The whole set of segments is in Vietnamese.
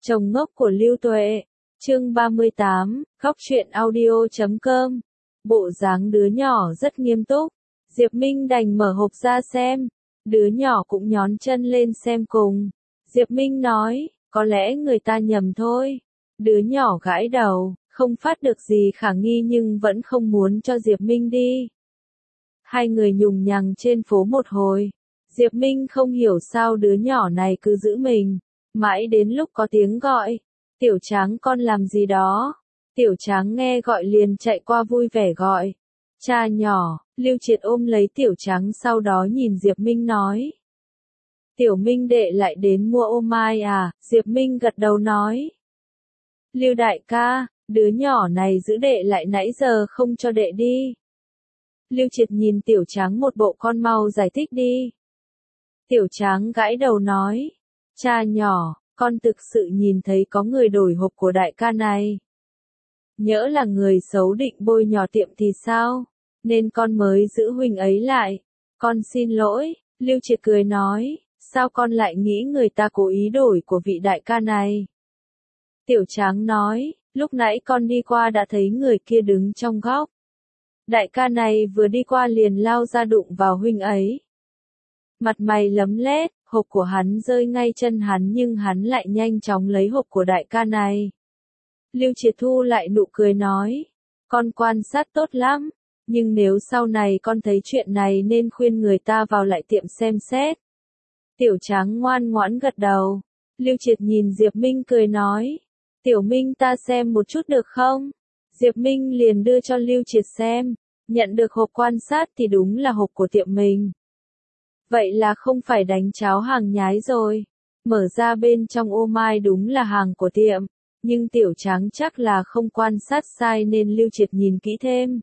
Chồng ngốc của Lưu Tuệ, chương 38, góc truyện audio.com. Bộ dáng đứa nhỏ rất nghiêm túc, Diệp Minh đành mở hộp ra xem, đứa nhỏ cũng nhón chân lên xem cùng. Diệp Minh nói, có lẽ người ta nhầm thôi. Đứa nhỏ gãi đầu, không phát được gì khả nghi nhưng vẫn không muốn cho Diệp Minh đi. Hai người nhùng nhằng trên phố một hồi, Diệp Minh không hiểu sao đứa nhỏ này cứ giữ mình. Mãi đến lúc có tiếng gọi, Tiểu Tráng con làm gì đó. Tiểu Tráng nghe gọi liền chạy qua vui vẻ gọi. Cha nhỏ, Lưu Triệt ôm lấy Tiểu Tráng sau đó nhìn Diệp Minh nói. Tiểu Minh đệ lại đến mua ô mai à, Diệp Minh gật đầu nói. Lưu đại ca, đứa nhỏ này giữ đệ lại nãy giờ không cho đệ đi. Lưu Triệt nhìn Tiểu Tráng một bộ con mau giải thích đi. Tiểu Tráng gãi đầu nói. Cha nhỏ, con thực sự nhìn thấy có người đổi hộp của đại ca này. Nhỡ là người xấu định bôi nhọ tiệm thì sao? Nên con mới giữ huynh ấy lại. Con xin lỗi, Lưu Triệt cười nói, sao con lại nghĩ người ta cố ý đổi của vị đại ca này? Tiểu Tráng nói, lúc nãy con đi qua đã thấy người kia đứng trong góc. Đại ca này vừa đi qua liền lao ra đụng vào huynh ấy. Mặt mày lấm lét, hộp của hắn rơi ngay chân hắn nhưng hắn lại nhanh chóng lấy hộp của đại ca này. Lưu Triệt thu lại nụ cười nói, con quan sát tốt lắm, nhưng nếu sau này con thấy chuyện này nên khuyên người ta vào lại tiệm xem xét. Tiểu Tráng ngoan ngoãn gật đầu. Lưu Triệt nhìn Diệp Minh cười nói, Tiểu Minh ta xem một chút được không? Diệp Minh liền đưa cho Lưu Triệt xem, nhận được hộp quan sát thì đúng là hộp của tiệm mình. Vậy là không phải đánh cháo hàng nhái rồi. Mở ra bên trong ô mai đúng là hàng của tiệm. Nhưng Tiểu Tráng chắc là không quan sát sai nên Lưu Triệt nhìn kỹ thêm.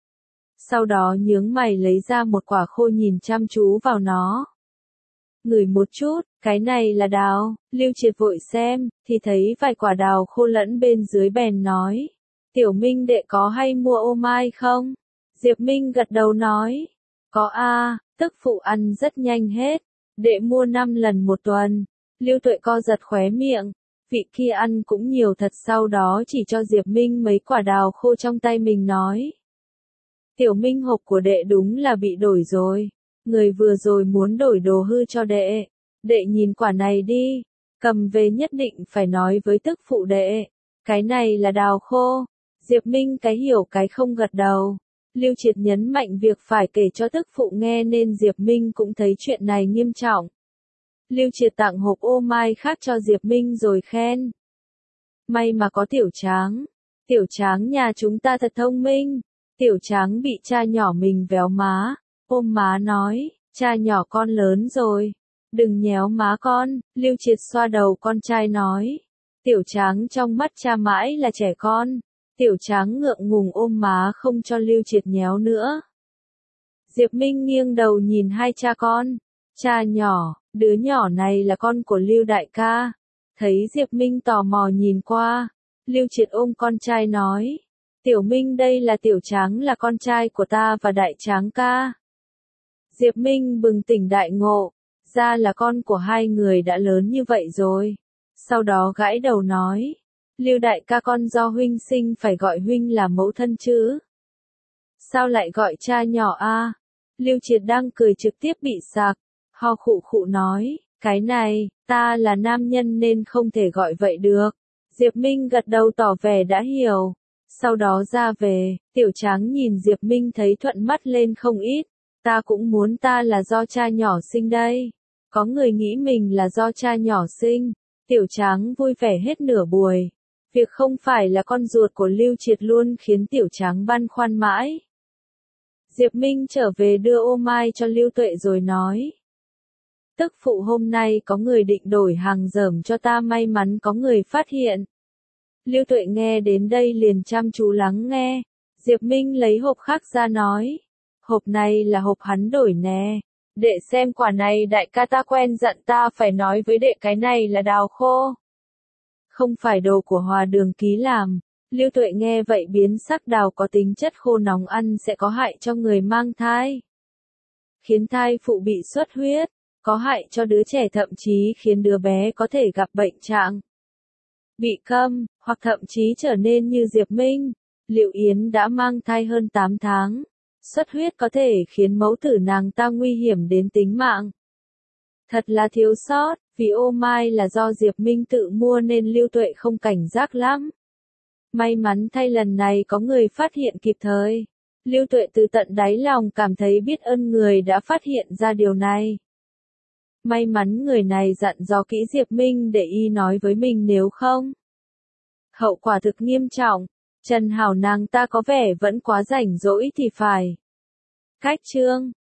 Sau đó nhướng mày lấy ra một quả khô nhìn chăm chú vào nó. Ngửi một chút, cái này là đào. Lưu Triệt vội xem, thì thấy vài quả đào khô lẫn bên dưới bèn nói. Tiểu Minh đệ có hay mua ô mai không? Diệp Minh gật đầu nói. Có a. Tức phụ ăn rất nhanh hết, đệ mua 5 lần một tuần. Lưu Tuệ co giật khóe miệng, vị kia ăn cũng nhiều thật sau đó chỉ cho Diệp Minh mấy quả đào khô trong tay mình nói. Tiểu Minh hộp của đệ đúng là bị đổi rồi, người vừa rồi muốn đổi đồ hư cho đệ. Đệ nhìn quả này đi, cầm về nhất định phải nói với tức phụ đệ, cái này là đào khô. Diệp Minh cái hiểu cái không gật đầu. Lưu Triệt nhấn mạnh việc phải kể cho tức phụ nghe nên Diệp Minh cũng thấy chuyện này nghiêm trọng. Lưu Triệt tặng hộp ô mai khác cho Diệp Minh rồi khen. May mà có Tiểu Tráng. Tiểu Tráng nhà chúng ta thật thông minh. Tiểu Tráng bị cha nhỏ mình véo má. Ôm má nói, cha nhỏ con lớn rồi. Đừng nhéo má con. Lưu Triệt xoa đầu con trai nói. Tiểu Tráng trong mắt cha mãi là trẻ con. Tiểu Tráng ngượng ngùng ôm má không cho Lưu Triệt nhéo nữa. Diệp Minh nghiêng đầu nhìn hai cha con. Cha nhỏ, đứa nhỏ này là con của Lưu đại ca. Thấy Diệp Minh tò mò nhìn qua. Lưu Triệt ôm con trai nói. Tiểu Minh đây là Tiểu Tráng là con trai của ta và đại Tráng ca. Diệp Minh bừng tỉnh đại ngộ. Ra là con của hai người đã lớn như vậy rồi. Sau đó gãi đầu nói. Lưu đại ca con do huynh sinh phải gọi huynh là mẫu thân chứ. Sao lại gọi cha nhỏ a? Lưu Triệt đang cười trực tiếp bị sặc, ho khụ khụ nói, cái này, ta là nam nhân nên không thể gọi vậy được. Diệp Minh gật đầu tỏ vẻ đã hiểu. Sau đó ra về, Tiểu Tráng nhìn Diệp Minh thấy thuận mắt lên không ít. Ta cũng muốn ta là do cha nhỏ sinh đây. Có người nghĩ mình là do cha nhỏ sinh. Tiểu Tráng vui vẻ hết nửa buổi. Việc không phải là con ruột của Lưu Triệt luôn khiến Tiểu Tráng băn khoăn mãi. Diệp Minh trở về đưa ô mai cho Lưu Tuệ rồi nói. Tức phụ hôm nay có người định đổi hàng dởm cho ta may mắn có người phát hiện. Lưu Tuệ nghe đến đây liền chăm chú lắng nghe. Diệp Minh lấy hộp khác ra nói. Hộp này là hộp hắn đổi nè. Đệ xem quả này đại ca ta quen dặn ta phải nói với đệ cái này là đào khô. Không phải đồ của Hòa Đường Ký làm. Lưu Tuệ nghe vậy biến sắc đào có tính chất khô nóng ăn sẽ có hại cho người mang thai. Khiến thai phụ bị xuất huyết, có hại cho đứa trẻ thậm chí khiến đứa bé có thể gặp bệnh trạng. bị câm, hoặc thậm chí trở nên như Diệp Minh. Liệu Yến đã mang thai hơn 8 tháng. Xuất huyết có thể khiến mẫu tử nàng ta nguy hiểm đến tính mạng. Thật là thiếu sót, vì ô mai là do Diệp Minh tự mua nên Lưu Tuệ không cảnh giác lắm. May mắn thay lần này có người phát hiện kịp thời. Lưu Tuệ từ tận đáy lòng cảm thấy biết ơn người đã phát hiện ra điều này. May mắn người này dặn dò kỹ Diệp Minh để y nói với mình nếu không. Hậu quả thực nghiêm trọng, Trần Hảo nàng ta có vẻ vẫn quá rảnh rỗi thì phải. Cách chương